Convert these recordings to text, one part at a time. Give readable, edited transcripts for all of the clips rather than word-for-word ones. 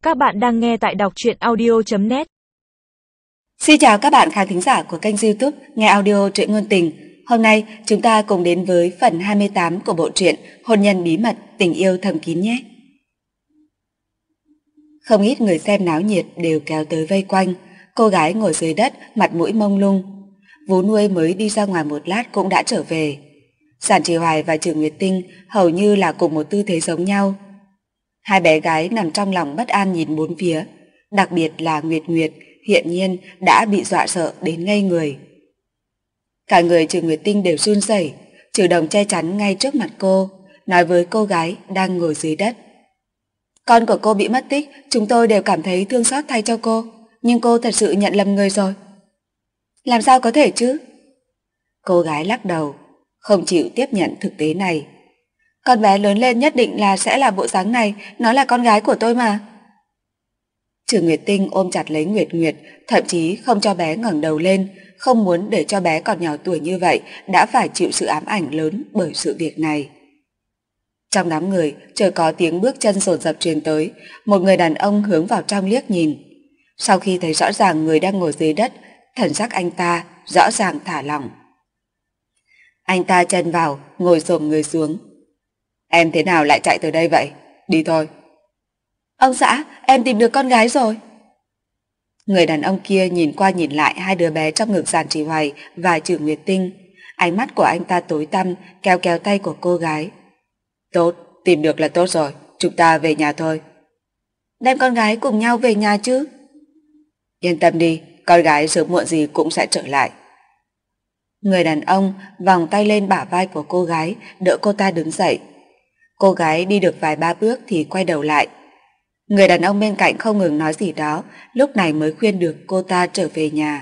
Các bạn đang nghe tại đọc truyện audio.net. Xin chào các bạn khán thính giả của kênh YouTube Nghe Audio Truyện Ngôn Tình. Hôm nay chúng ta cùng đến với phần 28 của bộ truyện Hôn nhân bí mật tình yêu thầm kín nhé. Không ít người xem náo nhiệt đều kéo tới vây quanh. Cô gái ngồi dưới đất, mặt mũi mông lung. Vú nuôi mới đi ra ngoài một lát cũng đã trở về. Giản Trì Hoài và Trừ Nguyệt Tinh hầu như là cùng một tư thế giống nhau. Hai bé gái nằm trong lòng bất an nhìn bốn phía, đặc biệt là Nguyệt Nguyệt hiện nhiên đã bị dọa sợ đến ngây người. Cả người Trừ Nguyệt Tinh đều run rẩy, Trừ Đồng che chắn ngay trước mặt cô, nói với cô gái đang ngồi dưới đất. Con của cô bị mất tích, chúng tôi đều cảm thấy thương xót thay cho cô, nhưng cô thật sự nhận lầm người rồi. Làm sao có thể chứ? Cô gái lắc đầu, không chịu tiếp nhận thực tế này. Con bé lớn lên nhất định là sẽ là bộ dáng này, nó là con gái của tôi mà. Trừ Nguyệt Tinh ôm chặt lấy Nguyệt Nguyệt, thậm chí không cho bé ngẩng đầu lên, không muốn để cho bé còn nhỏ tuổi như vậy đã phải chịu sự ám ảnh lớn bởi sự việc này. Trong đám người, chợt có tiếng bước chân dồn dập truyền tới, một người đàn ông hướng vào trong liếc nhìn. Sau khi thấy rõ ràng người đang ngồi dưới đất, thần sắc anh ta rõ ràng thả lỏng. Anh ta chân vào, ngồi xổm người xuống. Em thế nào lại chạy tới đây vậy? Đi thôi. Ông xã, em tìm được con gái rồi. Người đàn ông kia nhìn qua nhìn lại hai đứa bé trong ngực Giản Trì Hoài và Trừ Nguyệt Tinh. Ánh mắt của anh ta tối tăm, kéo kéo tay của cô gái. Tốt, tìm được là tốt rồi, chúng ta về nhà thôi. Đem con gái cùng nhau về nhà chứ? Yên tâm đi, con gái sớm muộn gì cũng sẽ trở lại. Người đàn ông vòng tay lên bả vai của cô gái, đỡ cô ta đứng dậy. Cô gái đi được vài ba bước thì quay đầu lại. Người đàn ông bên cạnh không ngừng nói gì đó, lúc này mới khuyên được cô ta trở về nhà.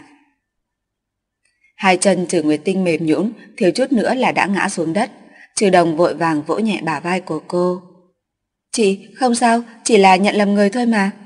Hai chân Trừ Nguyệt Tinh mềm nhũn, thiếu chút nữa là đã ngã xuống đất. Trừ Đồng vội vàng vỗ nhẹ bả vai của cô. Chị, không sao, chỉ là nhận lầm người thôi mà.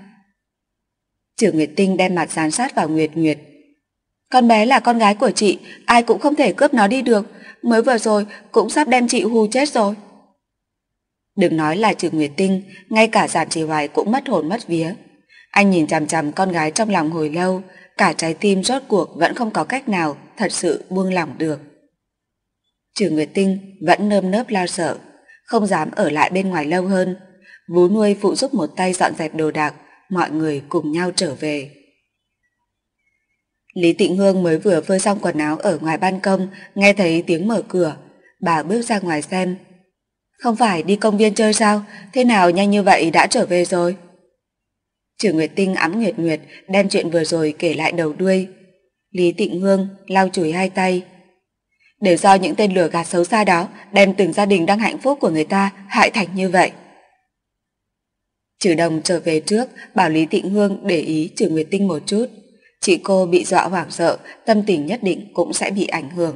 Trừ Nguyệt Tinh đem mặt dán sát vào Nguyệt Nguyệt. Con bé là con gái của chị, ai cũng không thể cướp nó đi được, mới vừa rồi cũng sắp đem chị hù chết rồi. Đừng nói là Trừ Nguyệt Tinh, ngay cả Giản Trì Hoài cũng mất hồn mất vía. Anh nhìn chằm chằm con gái trong lòng hồi lâu, cả trái tim rốt cuộc vẫn không có cách nào thật sự buông lỏng được. Trừ Nguyệt Tinh vẫn nơm nớp lo sợ, không dám ở lại bên ngoài lâu hơn. Vú nuôi phụ giúp một tay dọn dẹp đồ đạc, mọi người cùng nhau trở về. Lý Tịnh Hương mới vừa phơi xong quần áo ở ngoài ban công, nghe thấy tiếng mở cửa, bà bước ra ngoài xem. Không phải đi công viên chơi sao? Thế nào nhanh như vậy đã trở về rồi? Trừ Nguyệt Tinh ẵm Nguyệt Nguyệt đem chuyện vừa rồi kể lại đầu đuôi. Lý Tịnh Hương lau chùi hai tay. Đều do những tên lừa gạt xấu xa đó đem từng gia đình đang hạnh phúc của người ta hại thành như vậy. Trừ Đồng trở về trước bảo Lý Tịnh Hương để ý Trừ Nguyệt Tinh một chút. Chị cô bị dọa hoảng sợ, tâm tình nhất định cũng sẽ bị ảnh hưởng.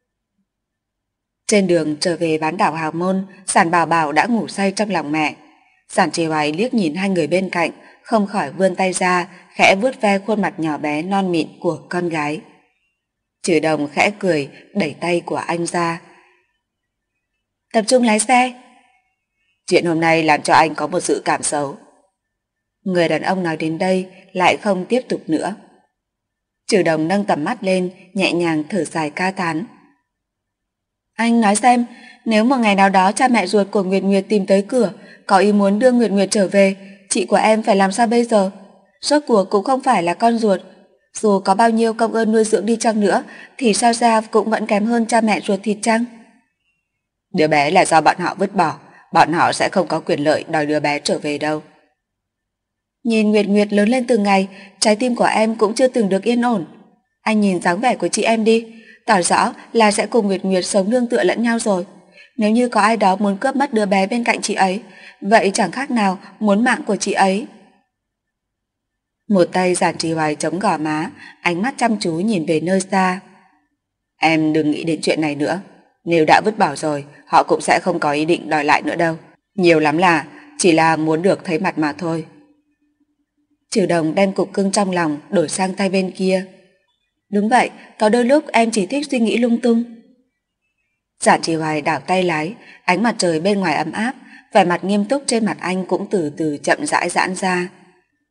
Trên đường trở về bán đảo Hào Môn, Giản Bảo Bảo đã ngủ say trong lòng mẹ. Giản Trì Hoài liếc nhìn hai người bên cạnh, không khỏi vươn tay ra, khẽ vuốt ve khuôn mặt nhỏ bé non mịn của con gái. Trừ Đồng khẽ cười, đẩy tay của anh ra. Tập trung lái xe. Chuyện hôm nay làm cho anh có một dự cảm xấu. Người đàn ông nói đến đây lại không tiếp tục nữa. Trừ Đồng nâng tầm mắt lên, nhẹ nhàng thở dài ca thán. Anh nói xem, nếu một ngày nào đó cha mẹ ruột của Nguyệt Nguyệt tìm tới cửa, có ý muốn đưa Nguyệt Nguyệt trở về, chị của em phải làm sao bây giờ? Rốt cuộc cũng không phải là con ruột. Dù có bao nhiêu công ơn nuôi dưỡng đi chăng nữa, thì sao ra cũng vẫn kém hơn cha mẹ ruột thịt chăng? Đứa bé là do bọn họ vứt bỏ, bọn họ sẽ không có quyền lợi đòi đứa bé trở về đâu. Nhìn Nguyệt Nguyệt lớn lên từng ngày, trái tim của em cũng chưa từng được yên ổn. Anh nhìn dáng vẻ của chị em đi, tỏ rõ là sẽ cùng Nguyệt Nguyệt sống nương tựa lẫn nhau rồi. Nếu như có ai đó muốn cướp mất đứa bé bên cạnh chị ấy, vậy chẳng khác nào muốn mạng của chị ấy. Một tay Giản Trì Hoài chống gò má, ánh mắt chăm chú nhìn về nơi xa. Em đừng nghĩ đến chuyện này nữa. Nếu đã vứt bỏ rồi, họ cũng sẽ không có ý định đòi lại nữa đâu. Nhiều lắm là chỉ là muốn được thấy mặt mà thôi. Trừ Đồng đem cục cưng trong lòng đổi sang tay bên kia. Đúng vậy, có đôi lúc em chỉ thích suy nghĩ lung tung. Giản Trì Hoài đảo tay lái, ánh mặt trời bên ngoài ấm áp, vẻ mặt nghiêm túc trên mặt anh cũng từ từ chậm rãi giãn ra.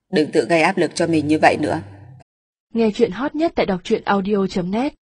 Đừng tự gây áp lực cho mình như vậy nữa. Nghe chuyện hot nhất tại đọc truyện audio.net